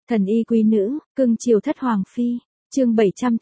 Thần y quý nữ, cưng chiều thất hoàng phi. Chương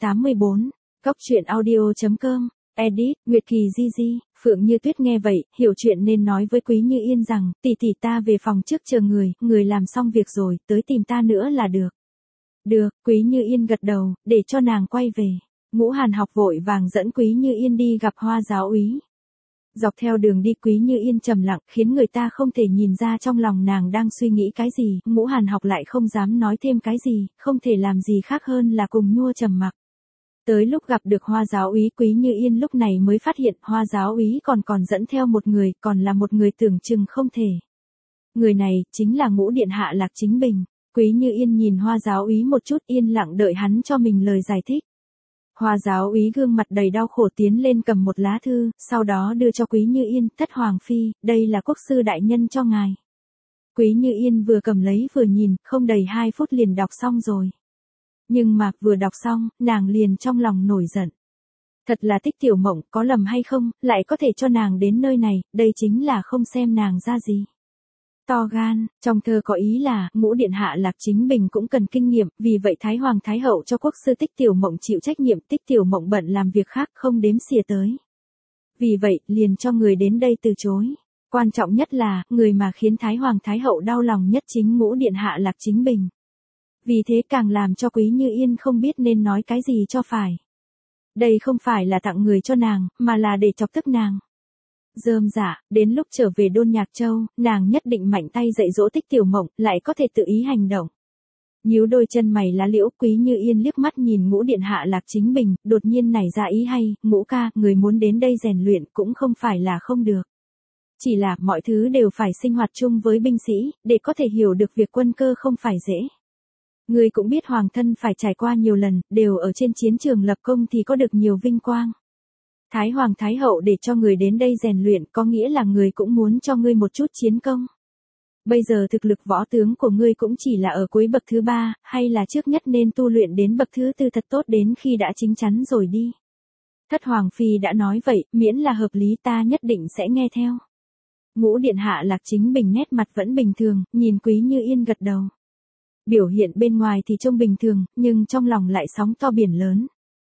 784. Cóc truyện audio.com. Edit, Nguyệt Kỳ Di. Phượng Như Tuyết nghe vậy, hiểu chuyện nên nói với Quý Như Yên rằng, tỷ tỷ ta về phòng trước chờ người làm xong việc rồi, tới tìm ta nữa là được. Được, Quý Như Yên gật đầu, để cho nàng quay về. Ngũ Hàn Học vội vàng dẫn Quý Như Yên đi gặp Hoa giáo úy. Dọc theo đường đi Quý Như Yên trầm lặng, khiến người ta không thể nhìn ra trong lòng nàng đang suy nghĩ cái gì, Ngũ Hàn Học lại không dám nói thêm cái gì, không thể làm gì khác hơn là cùng nhua trầm mặc. Tới lúc gặp được Hoa giáo úy, Quý Như Yên lúc này mới phát hiện Hoa giáo úy còn dẫn theo một người, còn là một người tưởng chừng không thể. Người này chính là Ngũ điện hạ Lạc Chính Bình. Quý Như Yên nhìn Hoa giáo úy một chút, yên lặng đợi hắn cho mình lời giải thích. Hoa giáo úy gương mặt đầy đau khổ tiến lên cầm một lá thư, sau đó đưa cho Quý Như Yên, thất hoàng phi, đây là quốc sư đại nhân cho ngài. Quý Như Yên vừa cầm lấy vừa nhìn, không đầy 2 phút liền đọc xong rồi. Nhưng mà vừa đọc xong, nàng liền trong lòng nổi giận. Thật là Tích Tiểu Mộng, có lầm hay không, lại có thể cho nàng đến nơi này, đây chính là không xem nàng ra gì. To gan, trong thơ có ý là, Ngũ điện hạ Lạc Chính Bình cũng cần kinh nghiệm, vì vậy Thái Hoàng Thái Hậu cho quốc sư Tích Tiểu Mộng chịu trách nhiệm, Tích Tiểu Mộng bận làm việc khác không đếm xỉa tới. Vì vậy, liền cho người đến đây từ chối. Quan trọng nhất là, người mà khiến Thái Hoàng Thái Hậu đau lòng nhất chính Ngũ điện hạ Lạc Chính Bình. Vì thế càng làm cho Quý Như Yên không biết nên nói cái gì cho phải. Đây không phải là tặng người cho nàng, mà là để chọc tức nàng. Rơm rả, đến lúc trở về Đôn Nhạc Châu, nàng nhất định mạnh tay dạy dỗ Tích Tiểu Mộng, lại có thể tự ý hành động. Nhíu đôi chân mày lá liễu, Quý Như Yên liếc mắt nhìn Ngũ điện hạ Lạc Chính Bình, đột nhiên nảy ra ý hay, Ngũ ca, người muốn đến đây rèn luyện cũng không phải là không được. Chỉ là mọi thứ đều phải sinh hoạt chung với binh sĩ, để có thể hiểu được việc quân cơ không phải dễ. Người cũng biết hoàng thân phải trải qua nhiều lần, đều ở trên chiến trường lập công thì có được nhiều vinh quang. Thái Hoàng Thái Hậu để cho người đến đây rèn luyện có nghĩa là người cũng muốn cho ngươi một chút chiến công. Bây giờ thực lực võ tướng của ngươi cũng chỉ là ở cuối bậc thứ 3, hay là trước nhất nên tu luyện đến bậc thứ 4 thật tốt đến khi đã chín chắn rồi đi. Thất Hoàng Phi đã nói vậy, miễn là hợp lý ta nhất định sẽ nghe theo. Ngũ điện hạ Lạc Chính Bình nét mặt vẫn bình thường, nhìn Quý Như Yên gật đầu. Biểu hiện bên ngoài thì trông bình thường, nhưng trong lòng lại sóng to biển lớn.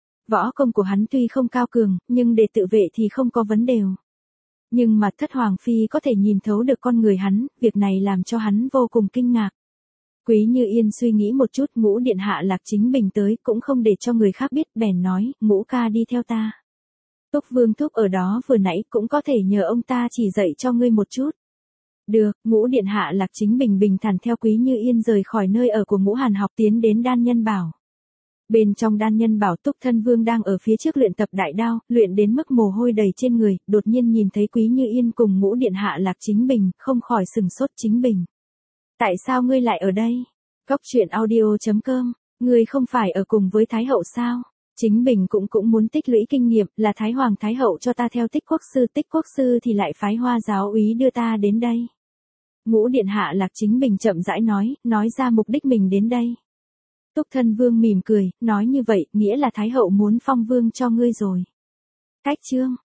Võ công của hắn tuy không cao cường, nhưng để tự vệ thì không có vấn đề. Nhưng mà Thất Hoàng Phi có thể nhìn thấu được con người hắn, việc này làm cho hắn vô cùng kinh ngạc. Quý Như Yên suy nghĩ một chút, Ngũ điện hạ Lạc Chính Bình tới cũng không để cho người khác biết, bèn nói, Ngũ ca đi theo ta. Túc Vương Thúc ở đó vừa nãy cũng có thể nhờ ông ta chỉ dạy cho ngươi một chút. Được, Ngũ điện hạ Lạc Chính Bình bình thản theo Quý Như Yên rời khỏi nơi ở của Ngũ Hàn Học tiến đến Đan Nhân Bảo. Bên trong Đan Nhân Bảo Túc Thân Vương đang ở phía trước luyện tập đại đao, luyện đến mức mồ hôi đầy trên người, đột nhiên nhìn thấy Quý Như Yên cùng Ngũ điện hạ Lạc Chính Bình, không khỏi sừng sốt. Chính Bình, tại sao ngươi lại ở đây? Cóc truyện audio.com, ngươi không phải ở cùng với Thái Hậu sao? Chính Bình cũng muốn tích lũy kinh nghiệm, là Thái Hoàng Thái Hậu cho ta theo Tích Quốc sư thì lại phái Hoa giáo úy đưa ta đến đây. Ngũ điện hạ Lạc Chính Bình chậm rãi nói ra mục đích mình đến đây. Túc Thân Vương mỉm cười, nói như vậy, nghĩa là Thái Hậu muốn phong vương cho ngươi rồi. Cách chương.